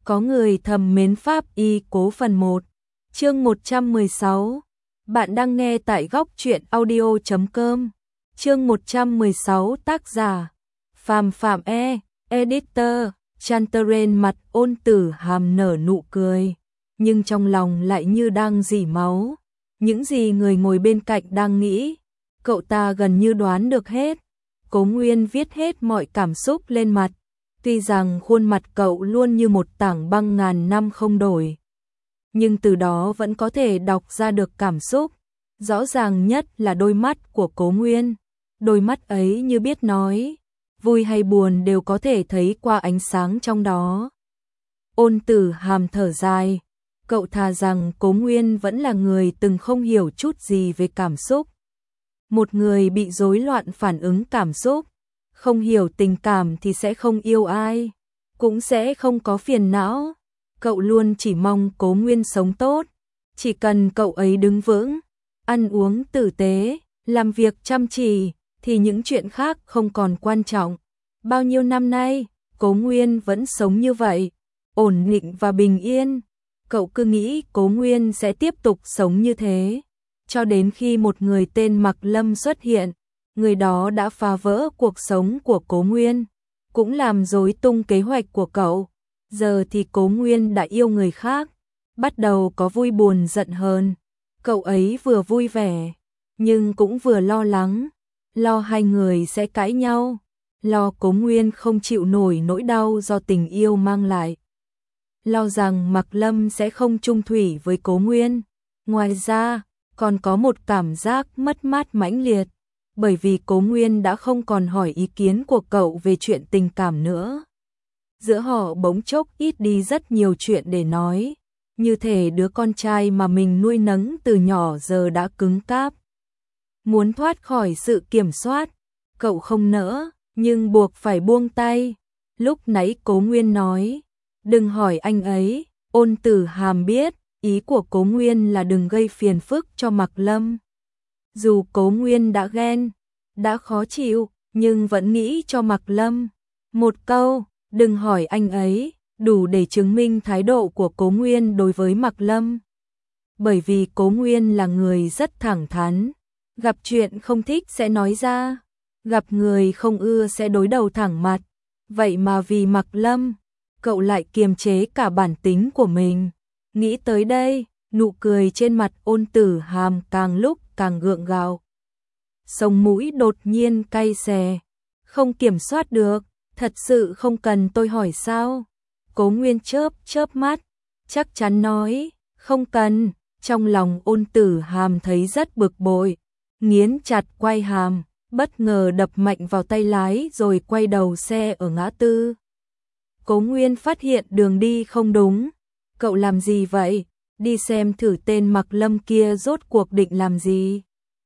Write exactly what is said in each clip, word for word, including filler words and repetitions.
Có người thầm mến pháp y cố phần một. Chương một trăm mười sáu. Bạn đang nghe tại góc truyện audio chấm com. Chương một trăm mười sáu, tác giả Phàm Phạm E, editor Chanterrain. Mặt Ôn Tử Hàm nở nụ cười, nhưng trong lòng lại như đang rỉ máu. Những gì người ngồi bên cạnh đang nghĩ, cậu ta gần như đoán được hết. Cố Nguyên viết hết mọi cảm xúc lên mặt, tuy rằng khuôn mặt cậu luôn như một tảng băng ngàn năm không đổi, nhưng từ đó vẫn có thể đọc ra được cảm xúc. Rõ ràng nhất là đôi mắt của Cố Nguyên. Đôi mắt ấy như biết nói, vui hay buồn đều có thể thấy qua ánh sáng trong đó. Ôn Tử Hàm thở dài, cậu thà rằng Cố Nguyên vẫn là người từng không hiểu chút gì về cảm xúc. Một người bị rối loạn phản ứng cảm xúc, không hiểu tình cảm thì sẽ không yêu ai, cũng sẽ không có phiền não. Cậu luôn chỉ mong Cố Nguyên sống tốt, chỉ cần cậu ấy đứng vững, ăn uống tử tế, làm việc chăm chỉ, thì những chuyện khác không còn quan trọng. Bao nhiêu năm nay, Cố Nguyên vẫn sống như vậy, ổn định và bình yên. Cậu cứ nghĩ Cố Nguyên sẽ tiếp tục sống như thế, cho đến khi một người tên Mạc Lâm xuất hiện. Người đó đã phá vỡ cuộc sống của Cố Nguyên, cũng làm rối tung kế hoạch của cậu. Giờ thì Cố Nguyên đã yêu người khác, bắt đầu có vui buồn giận hờn. Cậu ấy vừa vui vẻ, nhưng cũng vừa lo lắng, lo hai người sẽ cãi nhau, lo Cố Nguyên không chịu nổi nỗi đau do tình yêu mang lại, lo rằng Mạc Lâm sẽ không chung thủy với Cố Nguyên. Ngoài ra, còn có một cảm giác mất mát mãnh liệt, bởi vì Cố Nguyên đã không còn hỏi ý kiến của cậu về chuyện tình cảm nữa. Giữa họ bỗng chốc ít đi rất nhiều chuyện để nói, như thể đứa con trai mà mình nuôi nấng từ nhỏ giờ đã cứng cáp, muốn thoát khỏi sự kiểm soát. Cậu không nỡ, nhưng buộc phải buông tay. Lúc nãy Cố Nguyên nói, đừng hỏi anh ấy. Ôn Tử Hàm biết, ý của Cố Nguyên là đừng gây phiền phức cho Mạc Lâm. Dù Cố Nguyên đã ghen, đã khó chịu, nhưng vẫn nghĩ cho Mạc Lâm. Một câu, đừng hỏi anh ấy, đủ để chứng minh thái độ của Cố Nguyên đối với Mạc Lâm. Bởi vì Cố Nguyên là người rất thẳng thắn, gặp chuyện không thích sẽ nói ra, gặp người không ưa sẽ đối đầu thẳng mặt. Vậy mà vì Mạc Lâm, cậu lại kiềm chế cả bản tính của mình. Nghĩ tới đây, nụ cười trên mặt Ôn Tử Hàm càng lúc càng gượng gạo. Sống mũi đột nhiên cay xè, không kiểm soát được. Thật sự không cần tôi hỏi sao? Cố Nguyên chớp chớp mắt, chắc chắn nói, không cần. Trong lòng Ôn Tử Hàm thấy rất bực bội, nghiến chặt quai hàm, bất ngờ đập mạnh vào tay lái rồi quay đầu xe ở ngã tư. Cố Nguyên phát hiện đường đi không đúng. Cậu làm gì vậy? Đi xem thử tên Mạc Lâm kia rốt cuộc định làm gì.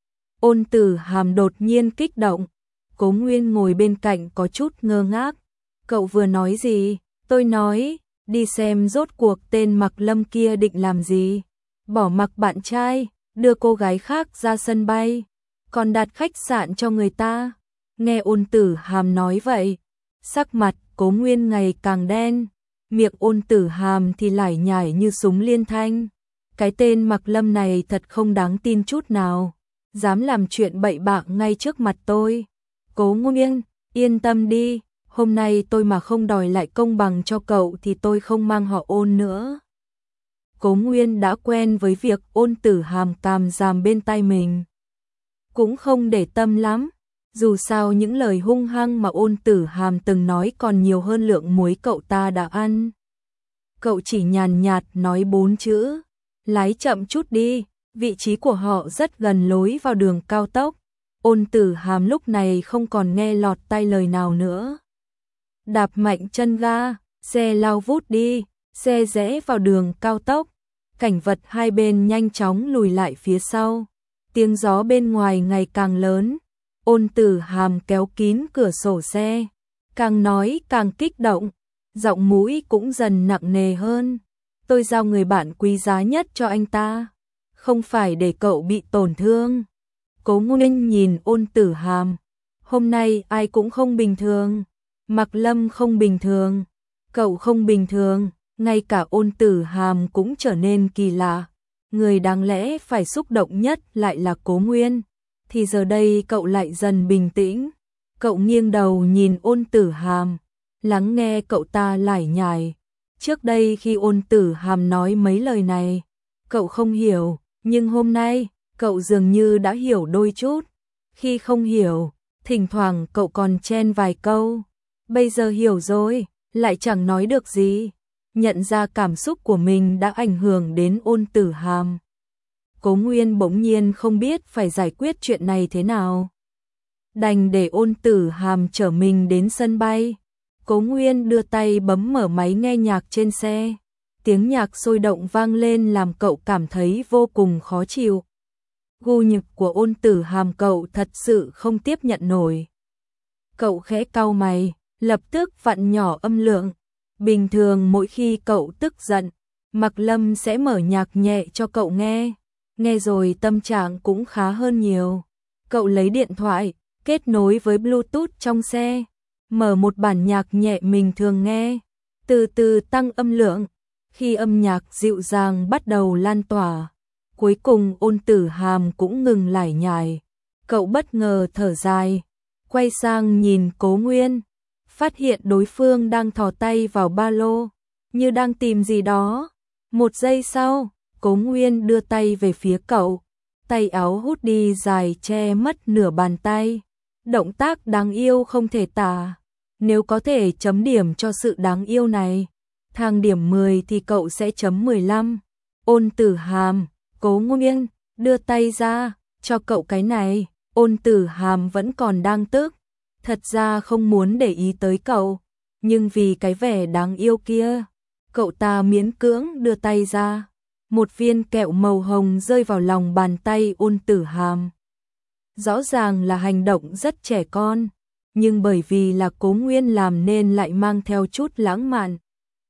Ôn Tử Hàm đột nhiên kích động. Cố Nguyên ngồi bên cạnh có chút ngơ ngác. Cậu vừa nói gì? Tôi nói, đi xem rốt cuộc tên Mạc Lâm kia định làm gì. Bỏ mặc bạn trai, đưa cô gái khác ra sân bay, còn đặt khách sạn cho người ta. Nghe Ôn Tử Hàm nói vậy, sắc mặt Cố Nguyên ngày càng đen, miệng Ôn Tử Hàm thì lải nhải như súng liên thanh. Cái tên Mạc Lâm này thật không đáng tin chút nào, dám làm chuyện bậy bạ ngay trước mặt tôi. Cố Nguyên, yên tâm đi, hôm nay tôi mà không đòi lại công bằng cho cậu thì tôi không mang họ Ôn nữa. Cố Nguyên đã quen với việc Ôn Tử Hàm càm ràm bên tai mình, cũng không để tâm lắm. Dù sao những lời hung hăng mà Ôn Tử Hàm từng nói còn nhiều hơn lượng muối cậu ta đã ăn. Cậu chỉ nhàn nhạt nói bốn chữ, lái chậm chút đi. Vị trí của họ rất gần lối vào đường cao tốc. Ôn Tử Hàm lúc này không còn nghe lọt tai lời nào nữa. Đạp mạnh chân ga, xe lao vút đi, xe rẽ vào đường cao tốc. Cảnh vật hai bên nhanh chóng lùi lại phía sau. Tiếng gió bên ngoài ngày càng lớn. Ôn Tử Hàm kéo kín cửa sổ xe, càng nói càng kích động, giọng mũi cũng dần nặng nề hơn. Tôi giao người bạn quý giá nhất cho anh ta, không phải để cậu bị tổn thương. Cố Nguyên nhìn Ôn Tử Hàm, hôm nay ai cũng không bình thường. Mạc Lâm không bình thường, cậu không bình thường, Ngay cả Ôn Tử Hàm cũng trở nên kỳ lạ. Người đáng lẽ phải xúc động nhất lại là Cố Nguyên, thì giờ đây cậu lại dần bình tĩnh. Cậu nghiêng đầu nhìn Ôn Tử Hàm, lắng nghe cậu ta lải nhải. Trước đây khi Ôn Tử Hàm nói mấy lời này, cậu không hiểu, nhưng hôm nay, cậu dường như đã hiểu đôi chút. Khi không hiểu, thỉnh thoảng cậu còn chen vài câu. Bây giờ hiểu rồi, lại chẳng nói được gì. Nhận ra cảm xúc của mình đã ảnh hưởng đến Ôn Tử Hàm. Cố Nguyên bỗng nhiên không biết phải giải quyết chuyện này thế nào. Đành để Ôn Tử Hàm chở mình đến sân bay. Cố Nguyên đưa tay bấm mở máy nghe nhạc trên xe. Tiếng nhạc sôi động vang lên làm cậu cảm thấy vô cùng khó chịu. Gu nhực của Ôn Tử Hàm cậu thật sự không tiếp nhận nổi. Cậu khẽ cau mày, lập tức vặn nhỏ âm lượng. Bình thường mỗi khi cậu tức giận, Mạc Lâm sẽ mở nhạc nhẹ cho cậu nghe. Nghe rồi tâm trạng cũng khá hơn nhiều. Cậu lấy điện thoại, kết nối với Bluetooth trong xe, mở một bản nhạc nhẹ mình thường nghe, từ từ tăng âm lượng. Khi âm nhạc dịu dàng bắt đầu lan tỏa, cuối cùng Ôn Tử Hàm cũng ngừng lải nhải. Cậu bất ngờ thở dài, quay sang nhìn Cố Nguyên, phát hiện đối phương đang thò tay vào ba lô, như đang tìm gì đó. Một giây sau, Cố Nguyên đưa tay về phía cậu, tay áo hút đi dài che mất nửa bàn tay. Động tác đáng yêu không thể tả. Nếu có thể chấm điểm cho sự đáng yêu này, thang điểm mười thì cậu sẽ chấm mười lăm. Ôn Tử Hàm, Cố Nguyên, đưa tay ra, cho cậu cái này. Ôn Tử Hàm vẫn còn đang tức, thật ra không muốn để ý tới cậu, nhưng vì cái vẻ đáng yêu kia, cậu ta miễn cưỡng đưa tay ra. Một viên kẹo màu hồng rơi vào lòng bàn tay Ôn Tử Hàm. Rõ ràng là hành động rất trẻ con, nhưng bởi vì là Cố Nguyên làm nên lại mang theo chút lãng mạn.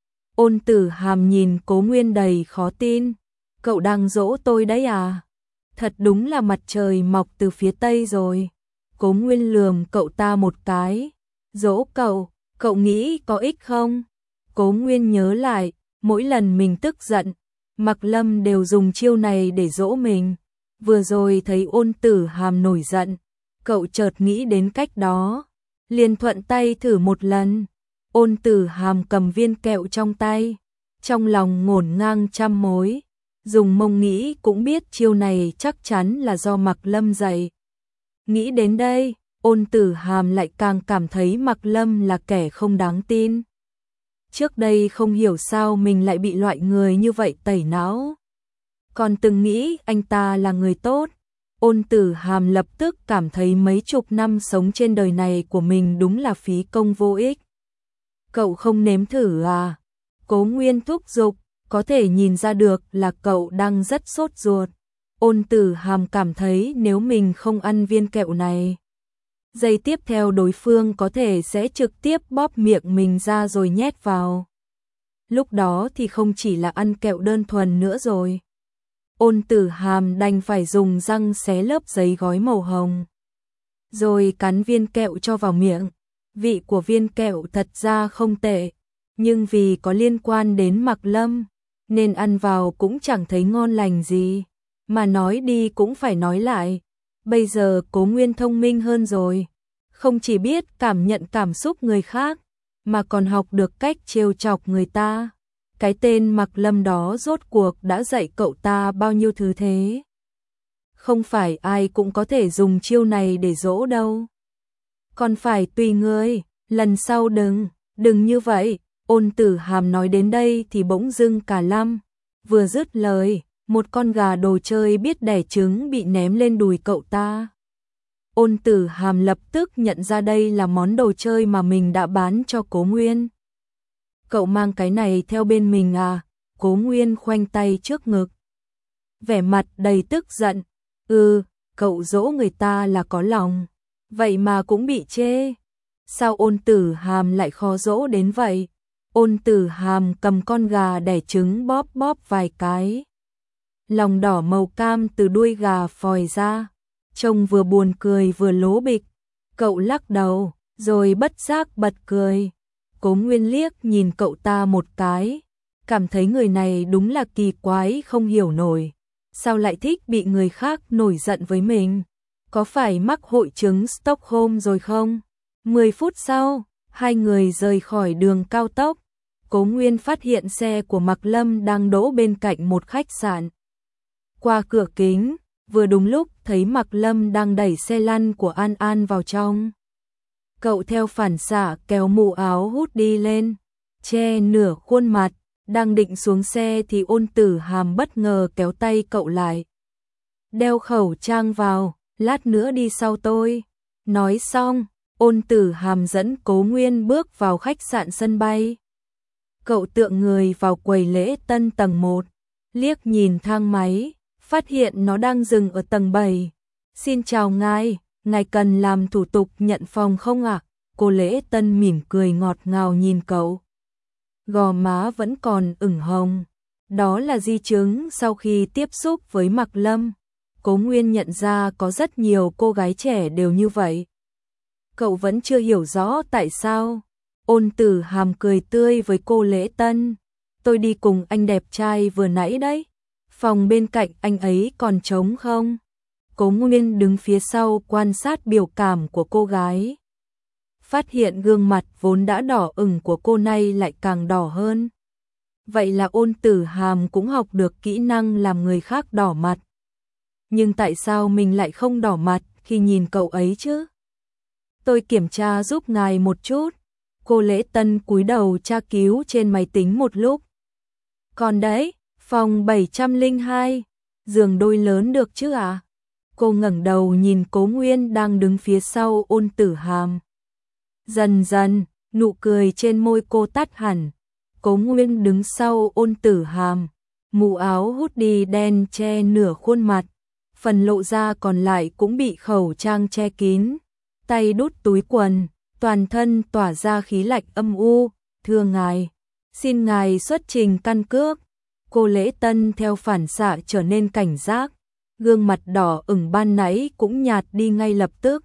Ôn Tử Hàm nhìn Cố Nguyên đầy khó tin. Cậu đang dỗ tôi đấy à? Thật đúng là mặt trời mọc từ phía tây rồi. Cố Nguyên lườm cậu ta một cái. Dỗ cậu, cậu nghĩ có ích không? Cố Nguyên nhớ lại, mỗi lần mình tức giận, Mạc Lâm đều dùng chiêu này để dỗ mình. Vừa rồi thấy Ôn Tử Hàm nổi giận, cậu chợt nghĩ đến cách đó, liền thuận tay thử một lần. Ôn Tử Hàm cầm viên kẹo trong tay, trong lòng ngổn ngang trăm mối, dùng mông nghĩ cũng biết chiêu này chắc chắn là do Mạc Lâm dạy. Nghĩ đến đây, Ôn Tử Hàm lại càng cảm thấy Mạc Lâm là kẻ không đáng tin. Trước đây không hiểu sao mình lại bị loại người như vậy tẩy não. Còn từng nghĩ anh ta là người tốt. Ôn Tử Hàm lập tức cảm thấy mấy chục năm sống trên đời này của mình đúng là phí công vô ích. Cậu không nếm thử à? Cố Nguyên thúc giục, có thể nhìn ra được là cậu đang rất sốt ruột. Ôn Tử Hàm cảm thấy nếu mình không ăn viên kẹo này, giây tiếp theo đối phương có thể sẽ trực tiếp bóp miệng mình ra rồi nhét vào. Lúc đó thì không chỉ là ăn kẹo đơn thuần nữa rồi. Ôn Tử Hàm đành phải dùng răng xé lớp giấy gói màu hồng, rồi cắn viên kẹo cho vào miệng. Vị của viên kẹo thật ra không tệ, nhưng vì có liên quan đến Mạc Lâm, nên ăn vào cũng chẳng thấy ngon lành gì. Mà nói đi cũng phải nói lại, bây giờ Cố Nguyên thông minh hơn rồi, không chỉ biết cảm nhận cảm xúc người khác, mà còn học được cách trêu chọc người ta. Cái tên Mạc Lâm đó rốt cuộc đã dạy cậu ta bao nhiêu thứ thế. Không phải ai cũng có thể dùng chiêu này để dỗ đâu. Còn phải tùy người, lần sau đừng, đừng như vậy. Ôn Tử Hàm nói đến đây thì bỗng dưng cả lăm. Vừa dứt lời, một con gà đồ chơi biết đẻ trứng bị ném lên đùi cậu ta. Ôn Tử Hàm lập tức nhận ra đây là món đồ chơi mà mình đã bán cho Cố Nguyên. Cậu mang cái này theo bên mình à? Cố Nguyên khoanh tay trước ngực, vẻ mặt đầy tức giận. Ừ, cậu dỗ người ta là có lòng, vậy mà cũng bị chê. Sao Ôn Tử Hàm lại khó dỗ đến vậy? Ôn Tử Hàm cầm con gà đẻ trứng bóp bóp vài cái. Lòng đỏ màu cam từ đuôi gà phòi ra, trông vừa buồn cười vừa lố bịch. Cậu lắc đầu, rồi bất giác bật cười. Cố Nguyên liếc nhìn cậu ta một cái, cảm thấy người này đúng là kỳ quái không hiểu nổi. Sao lại thích bị người khác nổi giận với mình? Có phải mắc hội chứng Stockholm rồi không? mười phút sau, hai người rời khỏi đường cao tốc. Cố Nguyên phát hiện xe của Mạc Lâm đang đỗ bên cạnh một khách sạn. Qua cửa kính, vừa đúng lúc thấy Mạc Lâm đang đẩy xe lăn của An An vào trong. Cậu theo phản xạ kéo mũ áo hút đi lên, che nửa khuôn mặt, đang định xuống xe thì Ôn Tử Hàm bất ngờ kéo tay cậu lại. Đeo khẩu trang vào, lát nữa đi sau tôi. Nói xong, Ôn Tử Hàm dẫn Cố Nguyên bước vào khách sạn sân bay. Cậu tựa người vào quầy lễ tân tầng một, liếc nhìn thang máy, phát hiện nó đang dừng ở tầng bảy. Xin chào ngài, ngài cần làm thủ tục nhận phòng không ạ? Cô lễ tân mỉm cười ngọt ngào nhìn cậu. Gò má vẫn còn ửng hồng. Đó là di chứng sau khi tiếp xúc với Mạc Lâm. Cố Nguyên nhận ra có rất nhiều cô gái trẻ đều như vậy. Cậu vẫn chưa hiểu rõ tại sao. Ôn Tử Hàm cười tươi với cô lễ tân. Tôi đi cùng anh đẹp trai vừa nãy đấy. Phòng bên cạnh anh ấy còn trống không? Cố Nguyên đứng phía sau quan sát biểu cảm của cô gái. Phát hiện gương mặt vốn đã đỏ ửng của cô này lại càng đỏ hơn. Vậy là Ôn Tử Hàm cũng học được kỹ năng làm người khác đỏ mặt. Nhưng tại sao mình lại không đỏ mặt khi nhìn cậu ấy chứ? Tôi kiểm tra giúp ngài một chút. Cô lễ tân cúi đầu tra cứu trên máy tính một lúc. Còn đấy, phòng bảy trăm lẻ hai, giường đôi lớn được chứ à? Cô ngẩng đầu nhìn Cố Nguyên đang đứng phía sau Ôn Tử Hàm. Dần dần, nụ cười trên môi cô tắt hẳn. Cố Nguyên đứng sau Ôn Tử Hàm, mũ áo hoodie đen che nửa khuôn mặt, phần lộ ra còn lại cũng bị khẩu trang che kín, tay đút túi quần, toàn thân tỏa ra khí lạnh âm u. Thưa ngài, xin ngài xuất trình căn cước. Cô lễ tân theo phản xạ trở nên cảnh giác, gương mặt đỏ ửng ban nãy cũng nhạt đi ngay lập tức.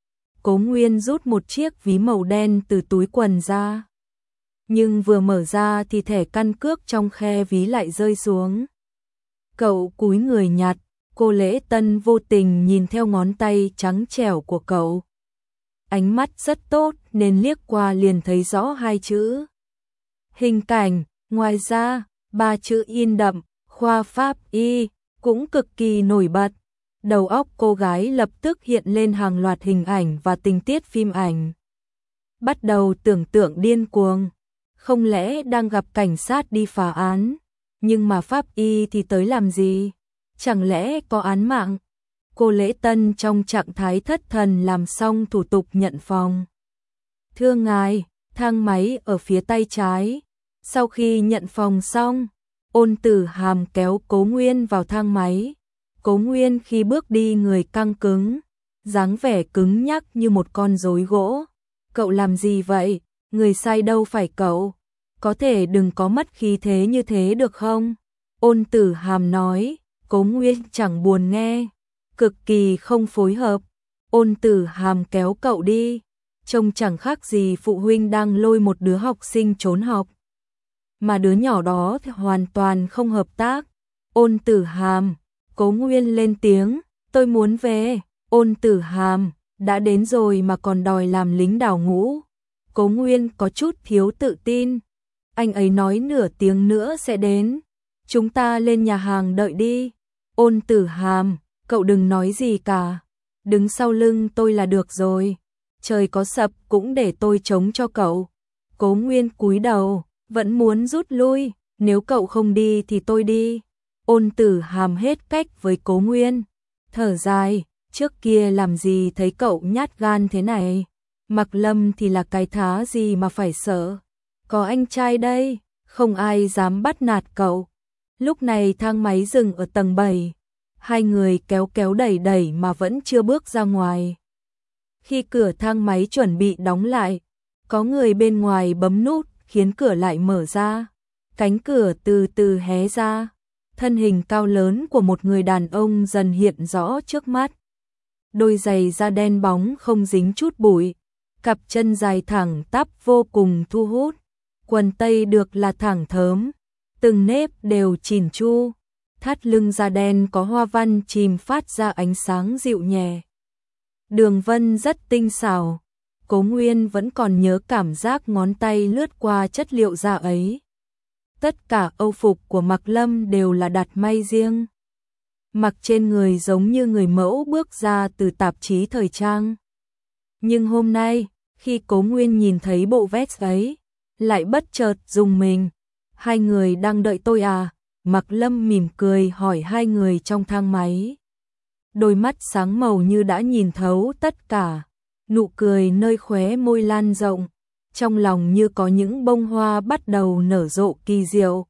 Cố Nguyên rút một chiếc ví màu đen từ túi quần ra. Nhưng vừa mở ra thì thẻ căn cước trong khe ví lại rơi xuống. Cậu cúi người nhặt, cô lễ tân vô tình nhìn theo ngón tay trắng trẻo của cậu. Ánh mắt rất tốt nên liếc qua liền thấy rõ hai chữ. Hình cảnh, ngoài ra, ba chữ in đậm, khoa pháp y, cũng cực kỳ nổi bật. Đầu óc cô gái lập tức hiện lên hàng loạt hình ảnh và tình tiết phim ảnh. Bắt đầu tưởng tượng điên cuồng. Không lẽ đang gặp cảnh sát đi phá án? Nhưng mà pháp y thì tới làm gì? Chẳng lẽ có án mạng? Cô lễ tân trong trạng thái thất thần làm xong thủ tục nhận phòng. Thưa ngài, thang máy ở phía tay trái. Sau khi nhận phòng xong, Ôn Tử Hàm kéo Cố Nguyên vào thang máy. Cố Nguyên khi bước đi người căng cứng, dáng vẻ cứng nhắc như một con rối gỗ. Cậu làm gì vậy? Người sai đâu phải cậu. Có thể đừng có mất khí thế như thế được không? Ôn Tử Hàm nói. Cố Nguyên chẳng buồn nghe, cực kỳ không phối hợp. Ôn Tử Hàm kéo cậu đi, trông chẳng khác gì phụ huynh đang lôi một đứa học sinh trốn học. Mà đứa nhỏ đó thì hoàn toàn không hợp tác. Ôn Tử Hàm, Cố Nguyên lên tiếng, tôi muốn về. Ôn Tử Hàm, đã đến rồi mà còn đòi làm lính đào ngũ. Cố Nguyên có chút thiếu tự tin. Anh ấy nói nửa tiếng nữa sẽ đến. Chúng ta lên nhà hàng đợi đi. Ôn Tử Hàm, cậu đừng nói gì cả. Đứng sau lưng tôi là được rồi. Trời có sập cũng để tôi chống cho cậu. Cố Nguyên cúi đầu, vẫn muốn rút lui. Nếu cậu không đi thì tôi đi. Ôn Tử Hàm hết cách với Cố Nguyên. Thở dài, trước kia làm gì thấy cậu nhát gan thế này. Mạc Lâm thì là cái thá gì mà phải sợ. Có anh trai đây, không ai dám bắt nạt cậu. Lúc này thang máy dừng ở tầng bảy. Hai người kéo kéo đẩy đẩy mà vẫn chưa bước ra ngoài. Khi cửa thang máy chuẩn bị đóng lại, có người bên ngoài bấm nút khiến cửa lại mở ra. Cánh cửa từ từ hé ra. Thân hình cao lớn của một người đàn ông dần hiện rõ trước mắt. Đôi giày da đen bóng không dính chút bụi. Cặp chân dài thẳng tắp vô cùng thu hút. Quần tây được là thẳng thớm. từng nếp đều chỉn chu, thắt lưng da đen có hoa văn chìm phát ra ánh sáng dịu nhẹ. Đường vân rất tinh xảo, Cố Nguyên vẫn còn nhớ cảm giác ngón tay lướt qua chất liệu da ấy. Tất cả âu phục của Mạc Lâm đều là đặt may riêng. Mặc trên người giống như người mẫu bước ra từ tạp chí thời trang. Nhưng hôm nay, khi Cố Nguyên nhìn thấy bộ vest ấy, lại bất chợt rùng mình. Hai người đang đợi tôi à? Mạc Lâm mỉm cười hỏi hai người trong thang máy. Đôi mắt sáng màu như đã nhìn thấu tất cả, nụ cười nơi khóe môi lan rộng, trong lòng như có những bông hoa bắt đầu nở rộ kỳ diệu.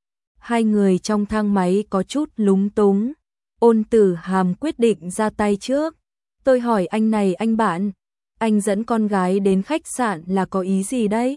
Hai người trong thang máy có chút lúng túng, Ôn Tử Hàm quyết định ra tay trước. Tôi hỏi anh này anh bạn, anh dẫn con gái đến khách sạn là có ý gì đấy?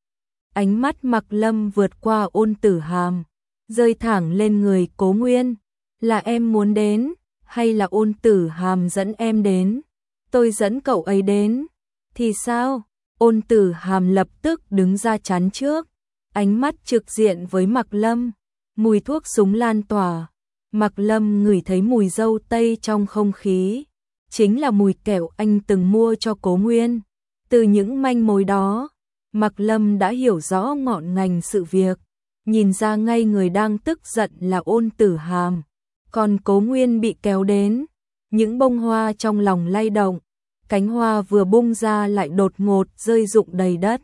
Ánh mắt Mạc Lâm vượt qua Ôn Tử Hàm, rơi thẳng lên người Cố Nguyên. Là em muốn đến, hay là Ôn Tử Hàm dẫn em đến? Tôi dẫn cậu ấy đến. Thì sao? Ôn Tử Hàm lập tức đứng ra chắn trước, ánh mắt trực diện với Mạc Lâm. Mùi thuốc súng lan tỏa, Mạc Lâm ngửi thấy mùi dâu tây trong không khí, chính là mùi kẹo anh từng mua cho Cố Nguyên. Từ những manh mối đó, Mạc Lâm đã hiểu rõ ngọn ngành sự việc, nhìn ra ngay người đang tức giận là Ôn Tử Hàm, còn Cố Nguyên bị kéo đến, những bông hoa trong lòng lay động, cánh hoa vừa bung ra lại đột ngột rơi rụng đầy đất.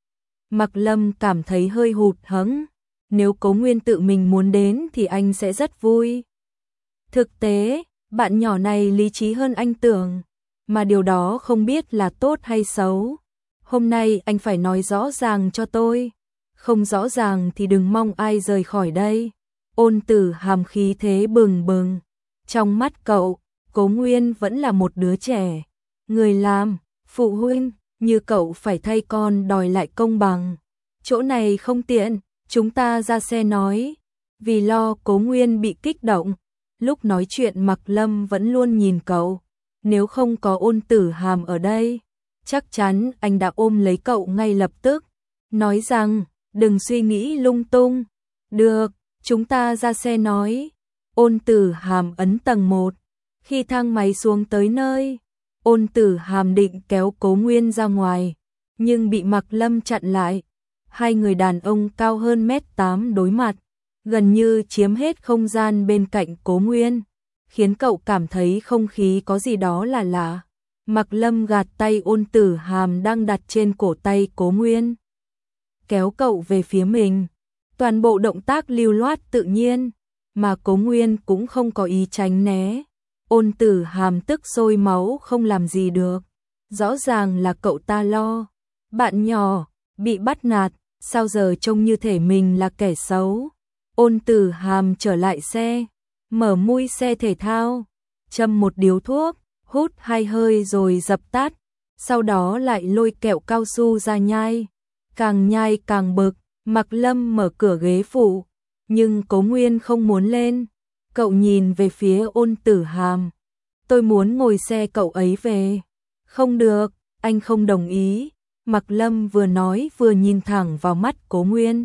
Mạc Lâm cảm thấy hơi hụt hẫng, nếu Cố Nguyên tự mình muốn đến thì anh sẽ rất vui. Thực tế, bạn nhỏ này lý trí hơn anh tưởng, mà điều đó không biết là tốt hay xấu. Hôm nay anh phải nói rõ ràng cho tôi, không rõ ràng thì đừng mong ai rời khỏi đây. Ôn Tử Hàm khí thế bừng bừng, trong mắt cậu, Cố Nguyên vẫn là một đứa trẻ, người làm, phụ huynh, như cậu phải thay con đòi lại công bằng. Chỗ này không tiện, chúng ta ra xe nói. Vì lo Cố Nguyên bị kích động, lúc nói chuyện Mạc Lâm vẫn luôn nhìn cậu, nếu không có Ôn Tử Hàm ở đây, chắc chắn anh đã ôm lấy cậu ngay lập tức, nói rằng, đừng suy nghĩ lung tung. Được, chúng ta ra xe nói. Ôn Tử Hàm ấn tầng một, khi thang máy xuống tới nơi, Ôn Tử Hàm định kéo Cố Nguyên ra ngoài, nhưng bị Mạc Lâm chặn lại. Hai người đàn ông cao hơn mét tám đối mặt, gần như chiếm hết không gian bên cạnh Cố Nguyên, khiến cậu cảm thấy không khí có gì đó là lạ. Mạc Lâm gạt tay Ôn Tử Hàm đang đặt trên cổ tay Cố Nguyên, kéo cậu về phía mình. Toàn bộ động tác lưu loát tự nhiên, mà Cố Nguyên cũng không có ý tránh né. Ôn Tử Hàm tức sôi máu không làm gì được, rõ ràng là cậu ta lo. Bạn nhỏ, bị bắt nạt, sao giờ trông như thể mình là kẻ xấu. Ôn Tử Hàm trở lại xe, mở mui xe thể thao, châm một điếu thuốc, hút hai hơi rồi dập tắt, sau đó lại lôi kẹo cao su ra nhai. Càng nhai càng bực, Mạc Lâm mở cửa ghế phụ, nhưng Cố Nguyên không muốn lên. Cậu nhìn về phía Ôn Tử Hàm. Tôi muốn ngồi xe cậu ấy về. Không được, anh không đồng ý. Mạc Lâm vừa nói vừa nhìn thẳng vào mắt Cố Nguyên.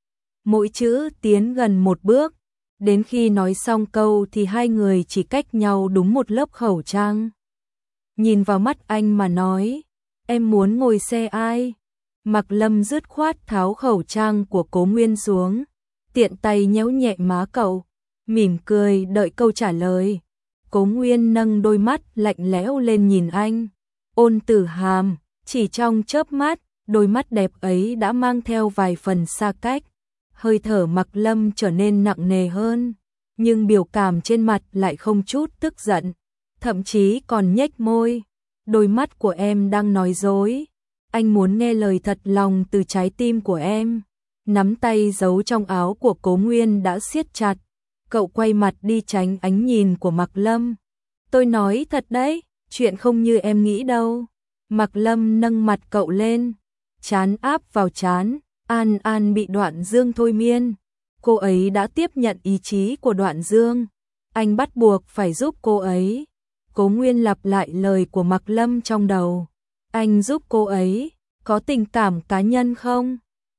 Mỗi chữ tiến gần một bước, đến khi nói xong câu thì hai người chỉ cách nhau đúng một lớp khẩu trang. Nhìn vào mắt anh mà nói, em muốn ngồi xe ai? Mạc Lâm dứt khoát tháo khẩu trang của Cố Nguyên xuống, tiện tay nhéo nhẹ má cậu, mỉm cười đợi câu trả lời. Cố Nguyên nâng đôi mắt lạnh lẽo lên nhìn anh. Ôn Tử Hàm, chỉ trong chớp mắt, đôi mắt đẹp ấy đã mang theo vài phần xa cách. Hơi thở Mạc Lâm trở nên nặng nề hơn, nhưng biểu cảm trên mặt lại không chút tức giận, thậm chí còn nhếch môi. Đôi mắt của em đang nói dối. Anh muốn nghe lời thật lòng từ trái tim của em. Nắm tay giấu trong áo của Cố Nguyên đã siết chặt. Cậu quay mặt đi tránh ánh nhìn của Mạc Lâm. Tôi nói thật đấy, chuyện không như em nghĩ đâu. Mạc Lâm nâng mặt cậu lên, trán áp vào trán. An An bị Đoạn Dương thôi miên. Cô ấy đã tiếp nhận ý chí của Đoạn Dương. Anh bắt buộc phải giúp cô ấy. Cố Nguyên lặp lại lời của Mạc Lâm trong đầu. Anh giúp cô ấy, có tình cảm cá nhân không?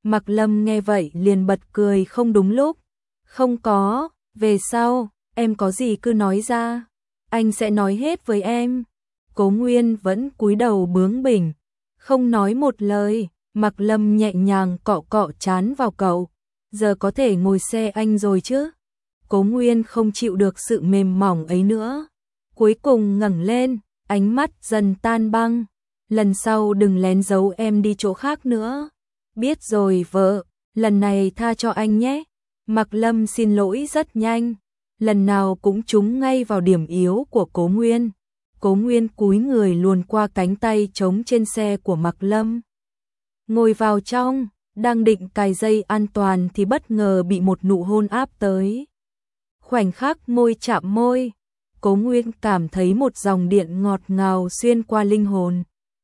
Mạc Lâm nghe vậy liền bật cười không đúng lúc. Không có, về sau, em có gì cứ nói ra, anh sẽ nói hết với em. Cố Nguyên vẫn cúi đầu bướng bỉnh, không nói một lời. Mạc Lâm nhẹ nhàng cọ cọ trán vào cậu. Giờ có thể ngồi xe anh rồi chứ? Cố Nguyên không chịu được sự mềm mỏng ấy nữa. Cuối cùng ngẩng lên, ánh mắt dần tan băng. Lần sau đừng lén giấu em đi chỗ khác nữa. Biết rồi vợ, lần này tha cho anh nhé. Mạc Lâm xin lỗi rất nhanh. Lần nào cũng trúng ngay vào điểm yếu của Cố Nguyên. Cố Nguyên cúi người luồn qua cánh tay trống trên xe của Mạc Lâm. Ngồi vào trong, đang định cài dây an toàn thì bất ngờ bị một nụ hôn áp tới. Khoảnh khắc môi chạm môi, Cố Nguyên cảm thấy một dòng điện ngọt ngào xuyên qua linh hồn.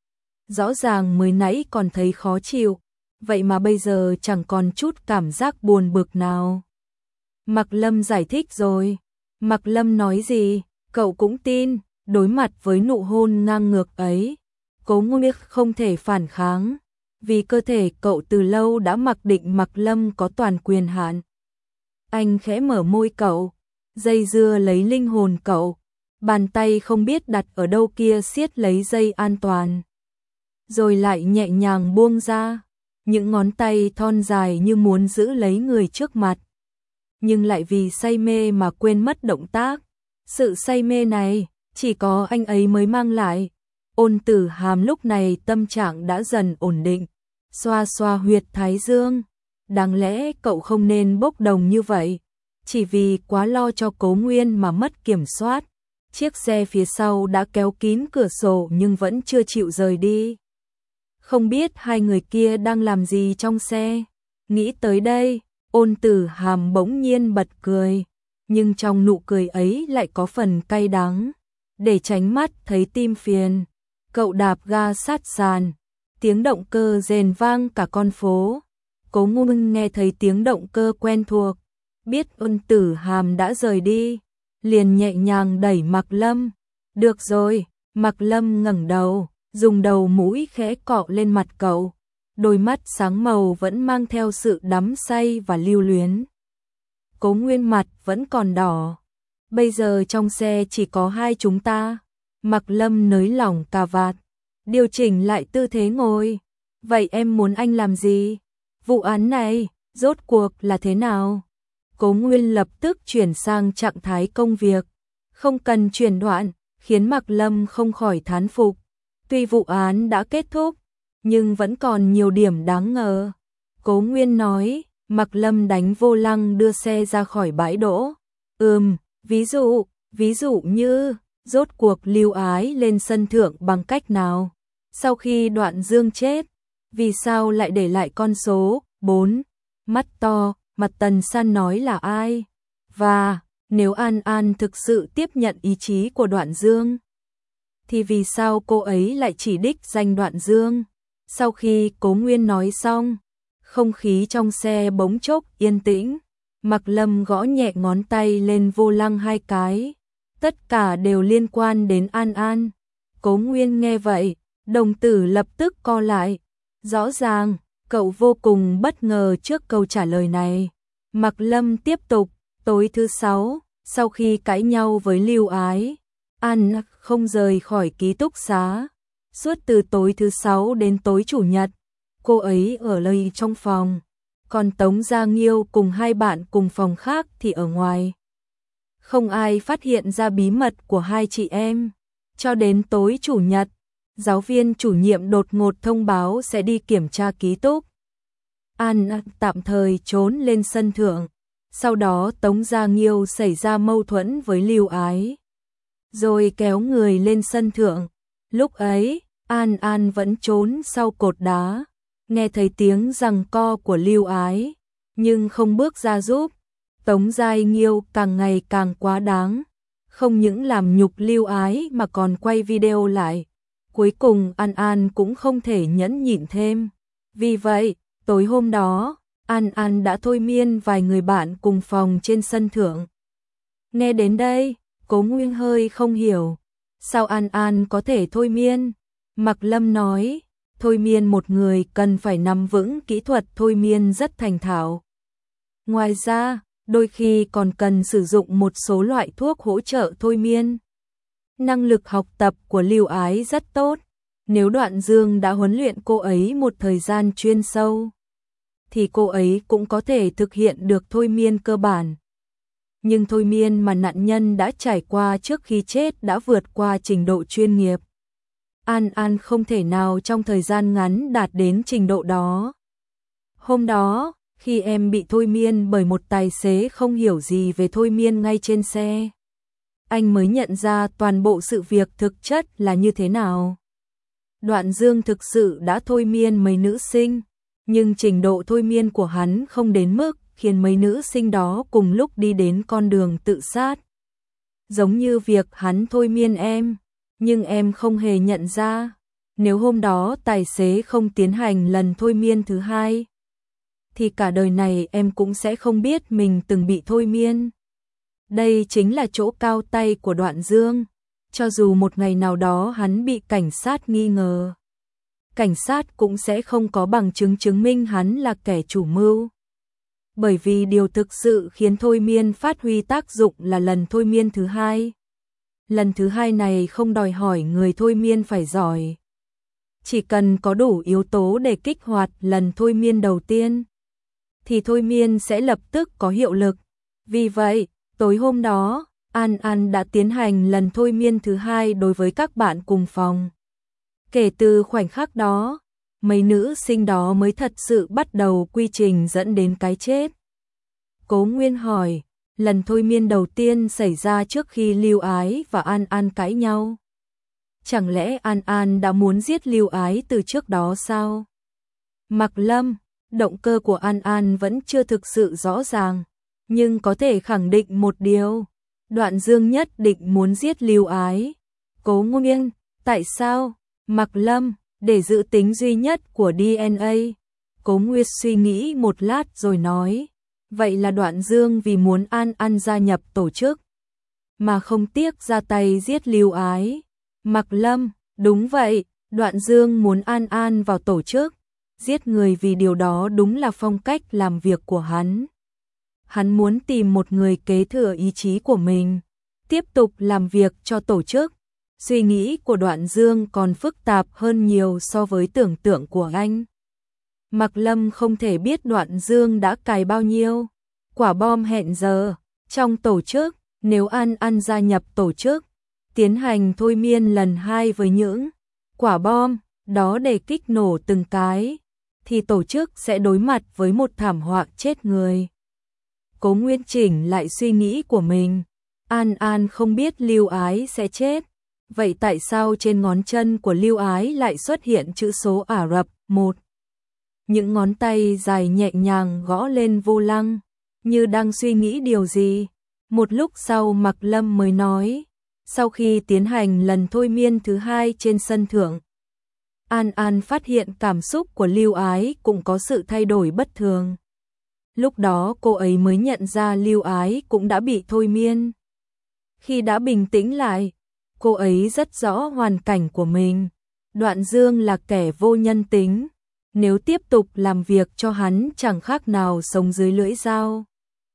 Rõ ràng mới nãy còn thấy khó chịu, vậy mà bây giờ chẳng còn chút cảm giác buồn bực nào. Mạc Lâm giải thích rồi. Mạc Lâm nói gì, cậu cũng tin. Đối mặt với nụ hôn ngang ngược ấy, Cố Nguyên không thể phản kháng, vì cơ thể cậu từ lâu đã mặc định Mạc Lâm có toàn quyền hạn. Anh khẽ mở môi cậu, dây dưa lấy linh hồn cậu, bàn tay không biết đặt ở đâu kia siết lấy dây an toàn, rồi lại nhẹ nhàng buông ra, những ngón tay thon dài như muốn giữ lấy người trước mặt, nhưng lại vì say mê mà quên mất động tác. Sự say mê này chỉ có anh ấy mới mang lại. Ôn Tử Hàm lúc này tâm trạng đã dần ổn định, xoa xoa huyệt thái dương. Đáng lẽ cậu không nên bốc đồng như vậy, chỉ vì quá lo cho Cố Nguyên mà mất kiểm soát. Chiếc xe phía sau đã kéo kín cửa sổ nhưng vẫn chưa chịu rời đi. Không biết hai người kia đang làm gì trong xe. Nghĩ tới đây, Ôn Tử Hàm bỗng nhiên bật cười, nhưng trong nụ cười ấy lại có phần cay đắng. Để tránh mắt thấy tim phiền, cậu đạp ga sát sàn, tiếng động cơ rền vang cả con phố. Cố Nguyên nghe thấy tiếng động cơ quen thuộc, biết Ôn Tử Hàm đã rời đi, liền nhẹ nhàng đẩy Mạc Lâm. Được rồi. Mạc Lâm ngẩng đầu, dùng đầu mũi khẽ cọ lên mặt cậu, đôi mắt sáng màu vẫn mang theo sự đắm say và lưu luyến. Cố Nguyên mặt vẫn còn đỏ. Bây giờ trong xe chỉ có hai chúng ta. Mạc Lâm nới lỏng cà vạt, điều chỉnh lại tư thế ngồi. Vậy em muốn anh làm gì? Vụ án này, rốt cuộc là thế nào? Cố Nguyên lập tức chuyển sang trạng thái công việc, không cần chuyển đoạn, khiến Mạc Lâm không khỏi thán phục. Tuy vụ án đã kết thúc, nhưng vẫn còn nhiều điểm đáng ngờ. Cố Nguyên nói. Mạc Lâm đánh vô lăng đưa xe ra khỏi bãi đỗ. Ừm, ví dụ, ví dụ như, rốt cuộc Lưu Ái lên sân thượng bằng cách nào? Sau khi Đoạn Dương chết, vì sao lại để lại con số bốn? Mắt to, mặt Tần San nói là ai? Và, nếu An An thực sự tiếp nhận ý chí của Đoạn Dương, thì vì sao cô ấy lại chỉ đích danh Đoạn Dương? Sau khi Cố Nguyên nói xong, không khí trong xe bỗng chốc yên tĩnh. Mạc Lâm gõ nhẹ ngón tay lên vô lăng hai cái. Tất cả đều liên quan đến An An. Cố Nguyên nghe vậy, đồng tử lập tức co lại. Rõ ràng, cậu vô cùng bất ngờ trước câu trả lời này. Mạc Lâm tiếp tục. Tối thứ sáu, sau khi cãi nhau với Lưu Ái, An không rời khỏi ký túc xá. Suốt từ tối thứ sáu đến tối chủ nhật, cô ấy ở lây trong phòng, còn Tống Gia Nghiêu cùng hai bạn cùng phòng khác thì ở ngoài. Không ai phát hiện ra bí mật của hai chị em. Cho đến tối chủ nhật, giáo viên chủ nhiệm đột ngột thông báo sẽ đi kiểm tra ký túc. An tạm thời trốn lên sân thượng. Sau đó Tống Gia Nghiêu xảy ra mâu thuẫn với Lưu Ái, rồi kéo người lên sân thượng. Lúc ấy, An An vẫn trốn sau cột đá, nghe thấy tiếng giằng co của Lưu Ái, nhưng không bước ra giúp. Tống Gia Nghiêu càng ngày càng quá đáng, không những làm nhục Lưu Ái mà còn quay video lại. Cuối cùng An An cũng không thể nhẫn nhịn thêm. Vì vậy, tối hôm đó, An An đã thôi miên vài người bạn cùng phòng trên sân thượng. Nghe đến đây, Cố Nguyên hơi không hiểu. Sao An An có thể thôi miên? Mạc Lâm nói, thôi miên một người cần phải nắm vững kỹ thuật thôi miên rất thành thạo. Ngoài ra, đôi khi còn cần sử dụng một số loại thuốc hỗ trợ thôi miên. Năng lực học tập của Lưu Ái rất tốt. Nếu Đoạn Dương đã huấn luyện cô ấy một thời gian chuyên sâu, thì cô ấy cũng có thể thực hiện được thôi miên cơ bản. Nhưng thôi miên mà nạn nhân đã trải qua trước khi chết đã vượt qua trình độ chuyên nghiệp. An An không thể nào trong thời gian ngắn đạt đến trình độ đó. Hôm đó, khi em bị thôi miên bởi một tài xế không hiểu gì về thôi miên ngay trên xe, anh mới nhận ra toàn bộ sự việc thực chất là như thế nào. Đoạn Dương thực sự đã thôi miên mấy nữ sinh, nhưng trình độ thôi miên của hắn không đến mức khiến mấy nữ sinh đó cùng lúc đi đến con đường tự sát. Giống như việc hắn thôi miên em, nhưng em không hề nhận ra. Nếu hôm đó tài xế không tiến hành lần thôi miên thứ hai, thì cả đời này em cũng sẽ không biết mình từng bị thôi miên. Đây chính là chỗ cao tay của Đoạn Dương. Cho dù một ngày nào đó hắn bị cảnh sát nghi ngờ, cảnh sát cũng sẽ không có bằng chứng chứng minh hắn là kẻ chủ mưu. Bởi vì điều thực sự khiến thôi miên phát huy tác dụng là lần thôi miên thứ hai. Lần thứ hai này không đòi hỏi người thôi miên phải giỏi. Chỉ cần có đủ yếu tố để kích hoạt lần thôi miên đầu tiên, thì thôi miên sẽ lập tức có hiệu lực. Vì vậy, tối hôm đó, An An đã tiến hành lần thôi miên thứ hai đối với các bạn cùng phòng. Kể từ khoảnh khắc đó, mấy nữ sinh đó mới thật sự bắt đầu quy trình dẫn đến cái chết. Cố Nguyên hỏi, lần thôi miên đầu tiên xảy ra trước khi Lưu Ái và An An cãi nhau. Chẳng lẽ An An đã muốn giết Lưu Ái từ trước đó sao? Mạc Lâm, động cơ của An An vẫn chưa thực sự rõ ràng, nhưng có thể khẳng định một điều. Đoạn Dương nhất định muốn giết Lưu Ái. Cố Nguyên, tại sao? Mạc Lâm, để giữ tính duy nhất của đê en a. Cố Nguyên suy nghĩ một lát rồi nói, vậy là Đoạn Dương vì muốn An An gia nhập tổ chức, mà không tiếc ra tay giết Lưu Ái. Mạc Lâm, đúng vậy, Đoạn Dương muốn An An vào tổ chức, giết người vì điều đó đúng là phong cách làm việc của hắn. Hắn muốn tìm một người kế thừa ý chí của mình, tiếp tục làm việc cho tổ chức. Suy nghĩ của Đoạn Dương còn phức tạp hơn nhiều so với tưởng tượng của anh. Mạc Lâm không thể biết Đoạn Dương đã cài bao nhiêu quả bom hẹn giờ trong tổ chức. Nếu An An gia nhập tổ chức, tiến hành thôi miên lần hai với những quả bom đó để kích nổ từng cái, thì tổ chức sẽ đối mặt với một thảm họa chết người. Cố Nguyên chỉnh lại suy nghĩ của mình. An An không biết Lưu Ái sẽ chết. Vậy tại sao trên ngón chân của Lưu Ái lại xuất hiện chữ số Ả Rập một? Những ngón tay dài nhẹ nhàng gõ lên vô lăng, như đang suy nghĩ điều gì. Một lúc sau Mạc Lâm mới nói, sau khi tiến hành lần thôi miên thứ hai trên sân thượng, An An phát hiện cảm xúc của Lưu Ái cũng có sự thay đổi bất thường. Lúc đó cô ấy mới nhận ra Lưu Ái cũng đã bị thôi miên. Khi đã bình tĩnh lại, cô ấy rất rõ hoàn cảnh của mình. Đoạn Dương là kẻ vô nhân tính, nếu tiếp tục làm việc cho hắn chẳng khác nào sống dưới lưỡi dao.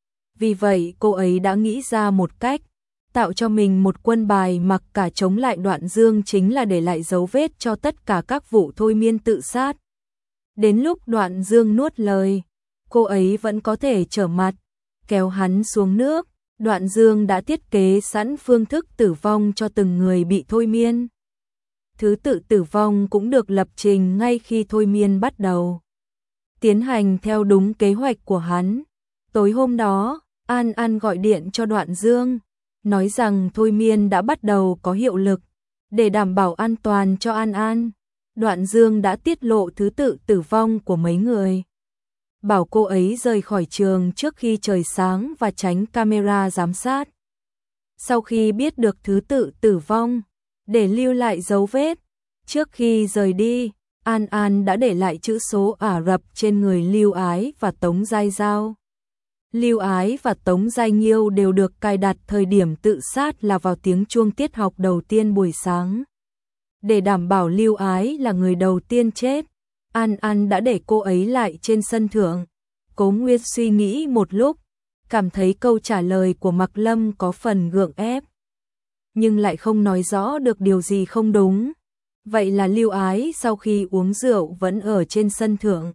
Vì vậy cô ấy đã nghĩ ra một cách, tạo cho mình một quân bài mặc cả chống lại Đoạn Dương, chính là để lại dấu vết cho tất cả các vụ thôi miên tự sát. Đến lúc Đoạn Dương nuốt lời, cô ấy vẫn có thể trở mặt, kéo hắn xuống nước. Đoạn Dương đã thiết kế sẵn phương thức tử vong cho từng người bị thôi miên. Thứ tự tử vong cũng được lập trình ngay khi thôi miên bắt đầu, tiến hành theo đúng kế hoạch của hắn. Tối hôm đó, An An gọi điện cho Đoạn Dương, nói rằng thôi miên đã bắt đầu có hiệu lực. Để đảm bảo an toàn cho An An, Đoạn Dương đã tiết lộ thứ tự tử vong của mấy người, bảo cô ấy rời khỏi trường trước khi trời sáng và tránh camera giám sát. Sau khi biết được thứ tự tử vong, để lưu lại dấu vết, trước khi rời đi, An An đã để lại chữ số Ả Rập trên người Lưu Ái và Tống Giai Giao. Lưu Ái và Tống Giai Nghiêu đều được cài đặt thời điểm tự sát là vào tiếng chuông tiết học đầu tiên buổi sáng. Để đảm bảo Lưu Ái là người đầu tiên chết, An An đã để cô ấy lại trên sân thượng. Cố Nguyên suy nghĩ một lúc, cảm thấy câu trả lời của Mạc Lâm có phần gượng ép, nhưng lại không nói rõ được điều gì không đúng. Vậy là Lưu Ái sau khi uống rượu vẫn ở trên sân thượng.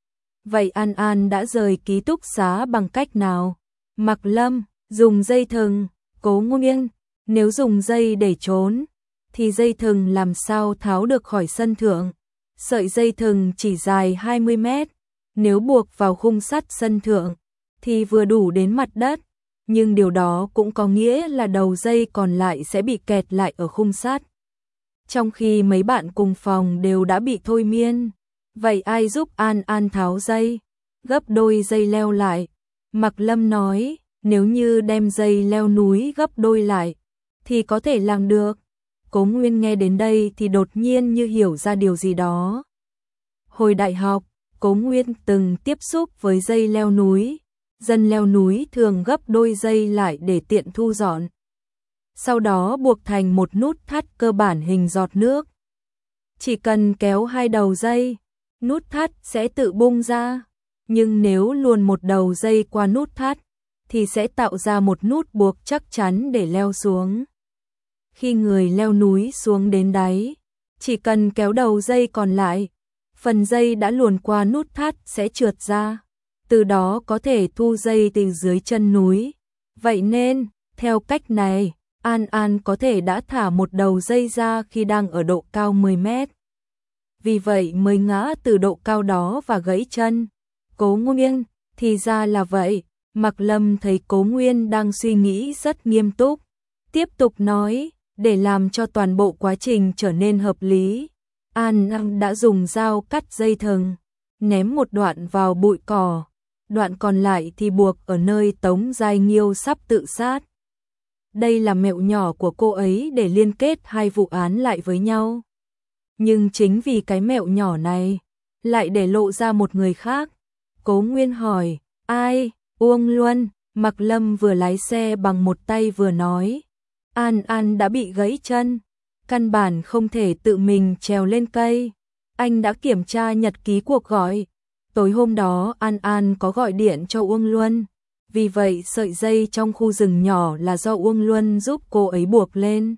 Vậy An An đã rời ký túc xá bằng cách nào? Mạc Lâm, dùng dây thừng. Cố Nguyên, nếu dùng dây để trốn, thì dây thừng làm sao tháo được khỏi sân thượng? Sợi dây thừng chỉ dài hai mươi mét, nếu buộc vào khung sắt sân thượng, thì vừa đủ đến mặt đất, nhưng điều đó cũng có nghĩa là đầu dây còn lại sẽ bị kẹt lại ở khung sắt. Trong khi mấy bạn cùng phòng đều đã bị thôi miên, vậy ai giúp An An tháo dây, gấp đôi dây leo lại? Mạc Lâm nói, nếu như đem dây leo núi gấp đôi lại, thì có thể làm được. Cố Nguyên nghe đến đây thì đột nhiên như hiểu ra điều gì đó. Hồi đại học, Cố Nguyên từng tiếp xúc với dây leo núi. Dân leo núi thường gấp đôi dây lại để tiện thu dọn. Sau đó buộc thành một nút thắt cơ bản hình giọt nước. Chỉ cần kéo hai đầu dây, nút thắt sẽ tự bung ra. Nhưng nếu luồn một đầu dây qua nút thắt, thì sẽ tạo ra một nút buộc chắc chắn để leo xuống. Khi người leo núi xuống đến đáy, chỉ cần kéo đầu dây còn lại, phần dây đã luồn qua nút thắt sẽ trượt ra. Từ đó có thể thu dây từ dưới chân núi. Vậy nên, theo cách này, An An có thể đã thả một đầu dây ra khi đang ở độ cao mười mét. Vì vậy mới ngã từ độ cao đó và gãy chân. Cố Nguyên, thì ra là vậy. Mạc Lâm thấy Cố Nguyên đang suy nghĩ rất nghiêm túc. Tiếp tục nói, để làm cho toàn bộ quá trình trở nên hợp lý, An An đã dùng dao cắt dây thừng, ném một đoạn vào bụi cỏ. Đoạn còn lại thì buộc ở nơi Tống Giai Nghiêu sắp tự sát. Đây là mẹo nhỏ của cô ấy để liên kết hai vụ án lại với nhau. Nhưng chính vì cái mẹo nhỏ này, lại để lộ ra một người khác. Cố Nguyên hỏi, ai? Uông Luân. Mạc Lâm vừa lái xe bằng một tay vừa nói, An An đã bị gãy chân, căn bản không thể tự mình trèo lên cây. Anh đã kiểm tra nhật ký cuộc gọi. Tối hôm đó An An có gọi điện cho Uông Luân, vì vậy sợi dây trong khu rừng nhỏ là do Uông Luân giúp cô ấy buộc lên.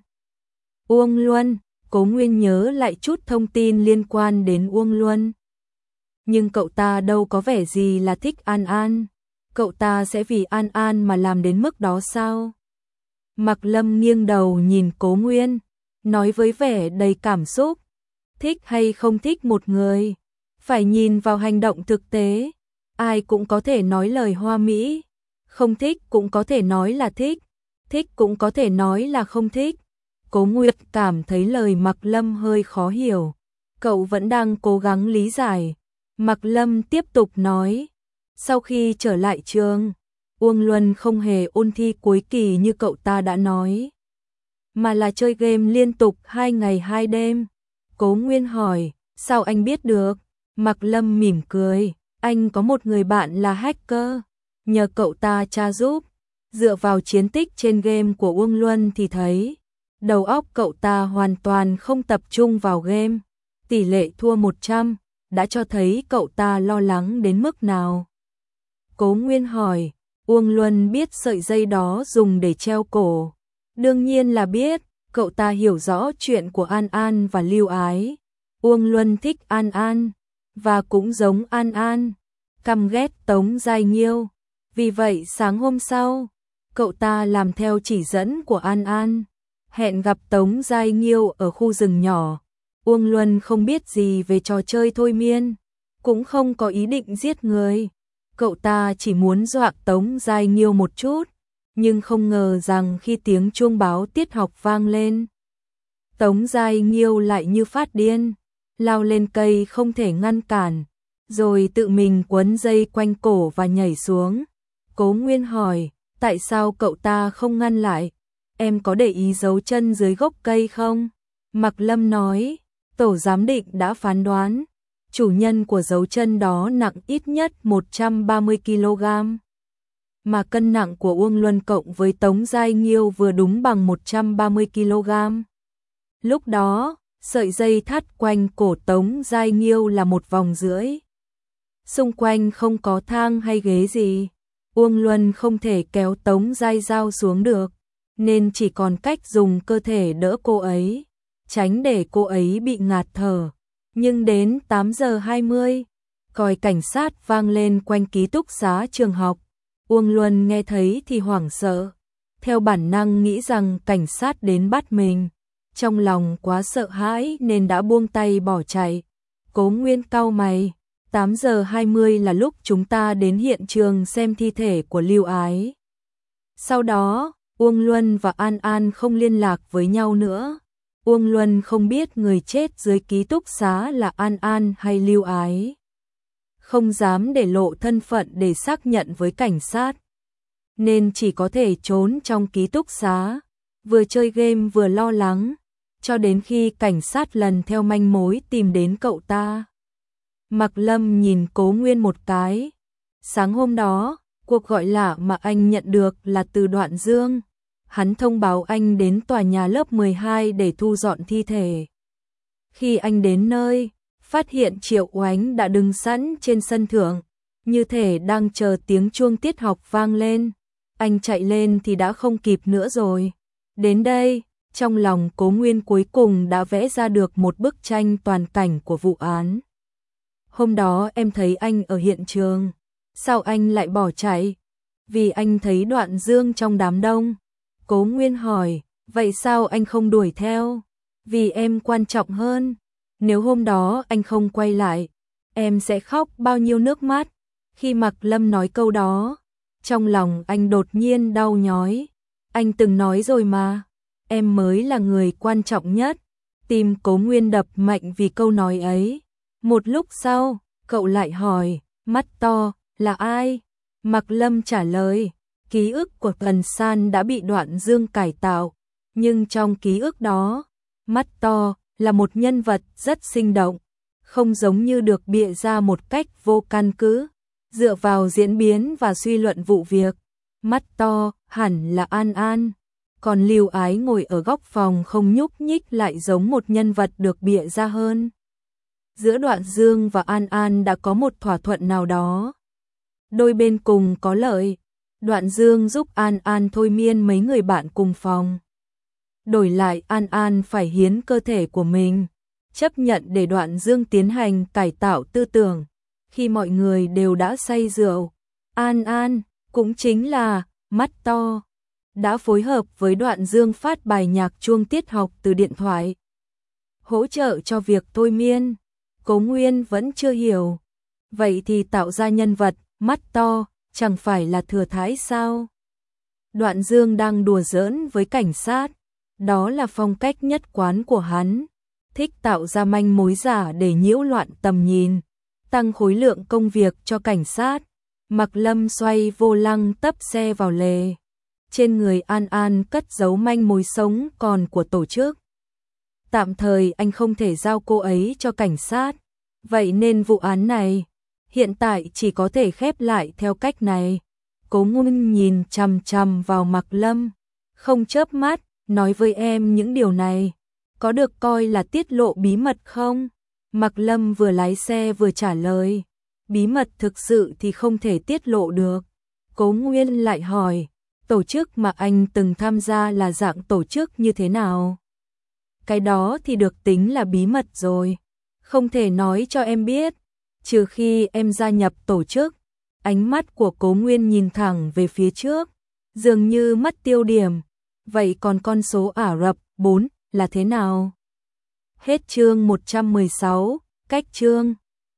Uông Luân, Cố Nguyên nhớ lại chút thông tin liên quan đến Uông Luân. Nhưng cậu ta đâu có vẻ gì là thích An An, cậu ta sẽ vì An An mà làm đến mức đó sao? Mạc Lâm nghiêng đầu nhìn Cố Nguyên, nói với vẻ đầy cảm xúc, thích hay không thích một người, phải nhìn vào hành động thực tế. Ai cũng có thể nói lời hoa mỹ, không thích cũng có thể nói là thích, thích cũng có thể nói là không thích. Cố Nguyệt cảm thấy lời Mạc Lâm hơi khó hiểu, cậu vẫn đang cố gắng lý giải. Mạc Lâm tiếp tục nói, sau khi trở lại trường, Uông Luân không hề ôn thi cuối kỳ như cậu ta đã nói, mà là chơi game liên tục hai ngày hai đêm. Cố Nguyên hỏi, sao anh biết được? Mạc Lâm mỉm cười, anh có một người bạn là hacker, nhờ cậu ta tra giúp. Dựa vào chiến tích trên game của Uông Luân thì thấy, đầu óc cậu ta hoàn toàn không tập trung vào game. Tỷ lệ thua một trăm, đã cho thấy cậu ta lo lắng đến mức nào. Cố Nguyên hỏi, Uông Luân biết sợi dây đó dùng để treo cổ? Đương nhiên là biết, cậu ta hiểu rõ chuyện của An An và Lưu Ái. Uông Luân thích An An, và cũng giống An An, căm ghét Tống Giai Nghiêu. Vì vậy sáng hôm sau, cậu ta làm theo chỉ dẫn của An An, hẹn gặp Tống Giai Nghiêu ở khu rừng nhỏ. Uông Luân không biết gì về trò chơi thôi miên, cũng không có ý định giết người. Cậu ta chỉ muốn dọa Tống Giai Nghiêu một chút, nhưng không ngờ rằng khi tiếng chuông báo tiết học vang lên, Tống Giai Nghiêu lại như phát điên, lao lên cây không thể ngăn cản, rồi tự mình quấn dây quanh cổ và nhảy xuống. Cố Nguyên hỏi, tại sao cậu ta không ngăn lại? Em có để ý dấu chân dưới gốc cây không? Mạc Lâm nói, tổ giám định đã phán đoán, chủ nhân của dấu chân đó nặng ít nhất một trăm ba mươi ki lô gam. Mà cân nặng của Uông Luân cộng với Tống Giai Nghiêu vừa đúng bằng một trăm ba mươi ki lô gam. Lúc đó, Sợi dây thắt quanh cổ Tống Giai Nghiêu là một vòng rưỡi. Xung quanh không có thang hay ghế gì. Uông Luân không thể kéo Tống Giai Giao xuống được, nên chỉ còn cách dùng cơ thể đỡ cô ấy, tránh để cô ấy bị ngạt thở. Nhưng đến tám giờ hai mươi, còi cảnh sát vang lên quanh ký túc xá trường học. Uông Luân nghe thấy thì hoảng sợ, theo bản năng nghĩ rằng cảnh sát đến bắt mình. Trong lòng quá sợ hãi nên đã buông tay bỏ chạy. Cố Nguyên cau mày, tám giờ hai mươi là lúc chúng ta đến hiện trường xem thi thể của Lưu Ái. Sau đó, Uông Luân và An An không liên lạc với nhau nữa. Uông Luân không biết người chết dưới ký túc xá là An An hay Lưu Ái. Không dám để lộ thân phận để xác nhận với cảnh sát, nên chỉ có thể trốn trong ký túc xá, vừa chơi game vừa lo lắng, cho đến khi cảnh sát lần theo manh mối tìm đến cậu ta. Mạc Lâm nhìn Cố Nguyên một cái. Sáng hôm đó, cuộc gọi lạ mà anh nhận được là từ Đoạn Dương. Hắn thông báo anh đến tòa nhà lớp mười hai để thu dọn thi thể. Khi anh đến nơi, phát hiện Triệu Oánh đã đứng sẵn trên sân thượng, như thể đang chờ tiếng chuông tiết học vang lên. Anh chạy lên thì đã không kịp nữa rồi. Đến đây, trong lòng Cố Nguyên cuối cùng đã vẽ ra được một bức tranh toàn cảnh của vụ án. Hôm đó em thấy anh ở hiện trường. Sao anh lại bỏ chạy? Vì anh thấy Đoạn Dương trong đám đông. Cố Nguyên hỏi, vậy sao anh không đuổi theo? Vì em quan trọng hơn. Nếu hôm đó anh không quay lại, em sẽ khóc bao nhiêu nước mắt. Khi Mạc Lâm nói câu đó, trong lòng anh đột nhiên đau nhói. Anh từng nói rồi mà, em mới là người quan trọng nhất. Tim Cố Nguyên đập mạnh vì câu nói ấy. Một lúc sau, cậu lại hỏi, mắt to, là ai? Mạc Lâm trả lời, ký ức của Tần San đã bị Đoạn Dương cải tạo, nhưng trong ký ức đó, mắt to là một nhân vật rất sinh động, không giống như được bịa ra một cách vô căn cứ, dựa vào diễn biến và suy luận vụ việc. Mắt to hẳn là An An, còn Lưu Ái ngồi ở góc phòng không nhúc nhích lại giống một nhân vật được bịa ra hơn. Giữa Đoạn Dương và An An đã có một thỏa thuận nào đó. Đôi bên cùng có lợi. Đoạn Dương giúp An An thôi miên mấy người bạn cùng phòng. Đổi lại An An phải hiến cơ thể của mình, chấp nhận để Đoạn Dương tiến hành cải tạo tư tưởng. Khi mọi người đều đã say rượu, An An, cũng chính là mắt to, đã phối hợp với Đoạn Dương phát bài nhạc chuông tiết học từ điện thoại, hỗ trợ cho việc thôi miên. Cố Nguyên vẫn chưa hiểu. Vậy thì tạo ra nhân vật mắt to chẳng phải là thừa thãi sao? Đoạn Dương đang đùa giỡn với cảnh sát, đó là phong cách nhất quán của hắn, thích tạo ra manh mối giả để nhiễu loạn tầm nhìn, tăng khối lượng công việc cho cảnh sát. Mạc Lâm xoay vô lăng tấp xe vào lề. Trên người An An cất giấu manh mối sống còn của tổ chức. Tạm thời anh không thể giao cô ấy cho cảnh sát, vậy nên vụ án này hiện tại chỉ có thể khép lại theo cách này. Cố Nguyên nhìn chằm chằm vào Mạc Lâm, không chớp mắt, nói với em những điều này, có được coi là tiết lộ bí mật không? Mạc Lâm vừa lái xe vừa trả lời, bí mật thực sự thì không thể tiết lộ được. Cố Nguyên lại hỏi, tổ chức mà anh từng tham gia là dạng tổ chức như thế nào? Cái đó thì được tính là bí mật rồi, không thể nói cho em biết, trừ khi em gia nhập tổ chức. Ánh mắt của Cố Nguyên nhìn thẳng về phía trước, dường như mất tiêu điểm. Vậy còn con số Ả Rập bốn là thế nào? Hết chương một trăm mười sáu, cách chương.